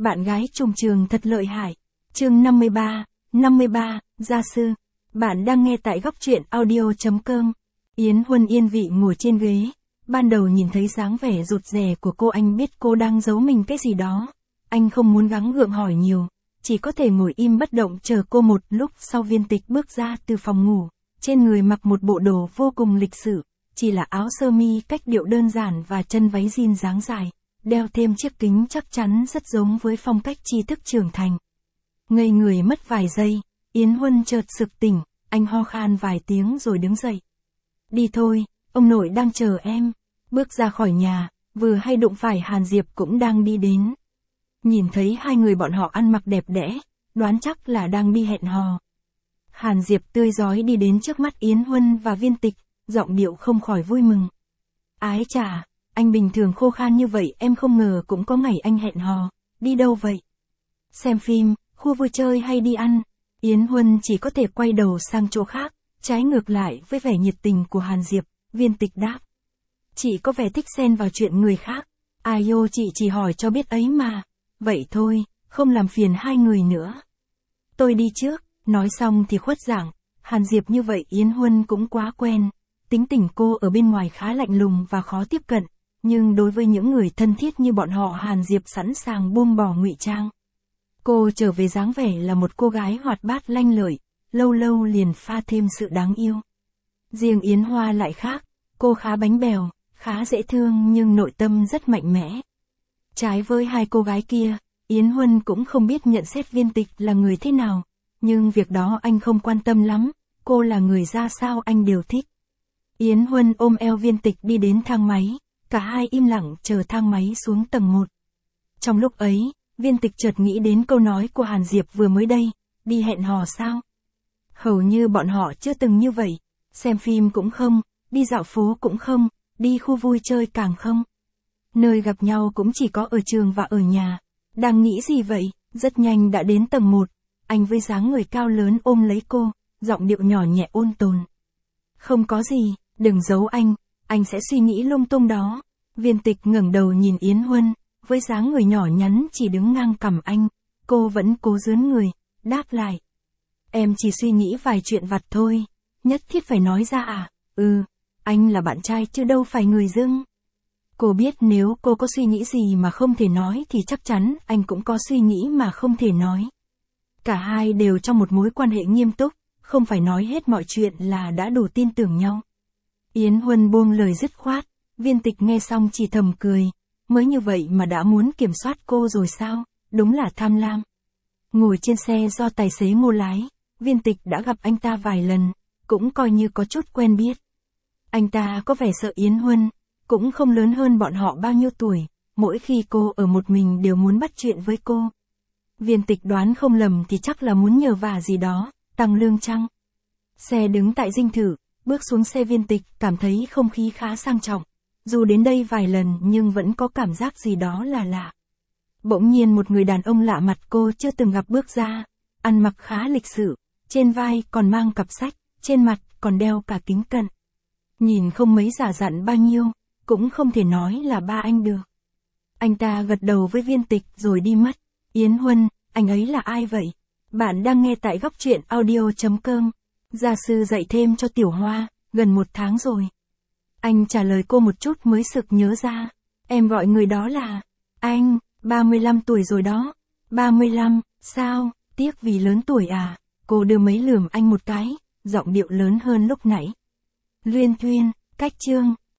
Bạn gái trùng trường thật lợi hại. Chương 53, gia sư. Bạn đang nghe tại góc truyện audio.com. Yến Huân yên vị ngồi trên ghế. Ban đầu nhìn thấy dáng vẻ rụt rè của cô, anh biết cô đang giấu mình cái gì đó. Anh không muốn gắng gượng hỏi nhiều, chỉ có thể ngồi im bất động chờ cô. Một lúc sau Viên Tịch bước ra từ phòng ngủ, trên người mặc một bộ đồ vô cùng lịch sự, chỉ là áo sơ mi cách điệu đơn giản và chân váy jean dáng dài, đeo thêm chiếc kính chắc chắn rất giống với phong cách tri thức trưởng thành. Ngây người mất vài giây, Yến Huân chợt sực tỉnh, anh ho khan vài tiếng rồi đứng dậy. Đi thôi, ông nội đang chờ em. Bước ra khỏi nhà, vừa hay đụng phải Hàn Diệp cũng đang đi đến. Nhìn thấy hai người bọn họ ăn mặc đẹp đẽ, đoán chắc là đang đi hẹn hò. Hàn Diệp tươi rói đi đến trước mắt Yến Huân và Viên Tịch, giọng điệu không khỏi vui mừng. Ái chà, anh bình thường khô khan như vậy em không ngờ cũng có ngày anh hẹn hò. Đi đâu vậy? Xem phim, khu vui chơi hay đi ăn? Yến Huân chỉ có thể quay đầu sang chỗ khác, trái ngược lại với vẻ nhiệt tình của Hàn Diệp. Viên Tịch đáp. Chị có vẻ thích xen vào chuyện người khác. Ai ô, chị chỉ hỏi cho biết ấy mà. Vậy thôi, không làm phiền hai người nữa. Tôi đi trước. Nói xong thì khuất dạng. Hàn Diệp như vậy Yến Huân cũng quá quen. Tính tình cô ở bên ngoài khá lạnh lùng và khó tiếp cận, nhưng đối với những người thân thiết như bọn họ Hàn Diệp sẵn sàng buông bỏ ngụy trang. Cô trở về dáng vẻ là một cô gái hoạt bát lanh lợi, lâu lâu liền pha thêm sự đáng yêu. Riêng Yến Hoa lại khác, cô khá bánh bèo, khá dễ thương nhưng nội tâm rất mạnh mẽ. Trái với hai cô gái kia, Yến Huân cũng không biết nhận xét Viên Tịch là người thế nào, nhưng việc đó anh không quan tâm lắm, cô là người ra sao anh đều thích. Yến Huân ôm eo Viên Tịch đi đến thang máy, cả hai im lặng chờ thang máy xuống tầng 1. Trong lúc ấy, Viên Tịch chợt nghĩ đến câu nói của Hàn Diệp vừa mới đây, đi hẹn hò sao? Hầu như bọn họ chưa từng như vậy, xem phim cũng không, đi dạo phố cũng không, đi khu vui chơi càng không. Nơi gặp nhau cũng chỉ có ở trường và ở nhà. Đang nghĩ gì vậy? Rất nhanh đã đến tầng 1, anh với dáng người cao lớn ôm lấy cô, giọng điệu nhỏ nhẹ ôn tồn. Không có gì, đừng giấu anh sẽ suy nghĩ lung tung đó. Viên Tịch ngẩng đầu nhìn Yến Huân, với dáng người nhỏ nhắn chỉ đứng ngang cằm anh, cô vẫn cố dướn người, đáp lại. Em chỉ suy nghĩ vài chuyện vặt thôi, nhất thiết phải nói ra à? Anh là bạn trai chứ đâu phải người dưng. Cô biết nếu cô có suy nghĩ gì mà không thể nói thì chắc chắn anh cũng có suy nghĩ mà không thể nói. Cả hai đều trong một mối quan hệ nghiêm túc, không phải nói hết mọi chuyện là đã đủ tin tưởng nhau. Yến Huân buông lời dứt khoát, Viên Tịch nghe xong chỉ thầm cười, mới như vậy mà đã muốn kiểm soát cô rồi sao, đúng là tham lam. Ngồi trên xe do tài xế Ngô lái, Viên Tịch đã gặp anh ta vài lần, cũng coi như có chút quen biết. Anh ta có vẻ sợ Yến Huân, cũng không lớn hơn bọn họ bao nhiêu tuổi, mỗi khi cô ở một mình đều muốn bắt chuyện với cô. Viên Tịch đoán không lầm thì chắc là muốn nhờ vả gì đó, tăng lương chăng? Xe đứng tại dinh thự, bước xuống xe Viên Tịch cảm thấy không khí khá sang trọng. Dù đến đây vài lần nhưng vẫn có cảm giác gì đó là lạ. Bỗng nhiên một người đàn ông lạ mặt cô chưa từng gặp bước ra, ăn mặc khá lịch sự, trên vai còn mang cặp sách, trên mặt còn đeo cả kính cận. Nhìn không mấy giả dặn bao nhiêu, cũng không thể nói là ba anh được. Anh ta gật đầu với Viên Tịch rồi đi mất. Yến Huân, anh ấy là ai vậy? Bạn đang nghe tại góc truyện audio.com. Gia sư dạy thêm cho Tiểu Hoa, gần 1 tháng rồi. Anh trả lời cô một chút mới sực nhớ ra. Em gọi người đó là... Anh, 35 tuổi rồi đó. 35, sao, tiếc vì lớn tuổi à? Cô đưa mấy lườm anh một cái, giọng điệu lớn hơn lúc nãy. Luyên thuyên, cách chương.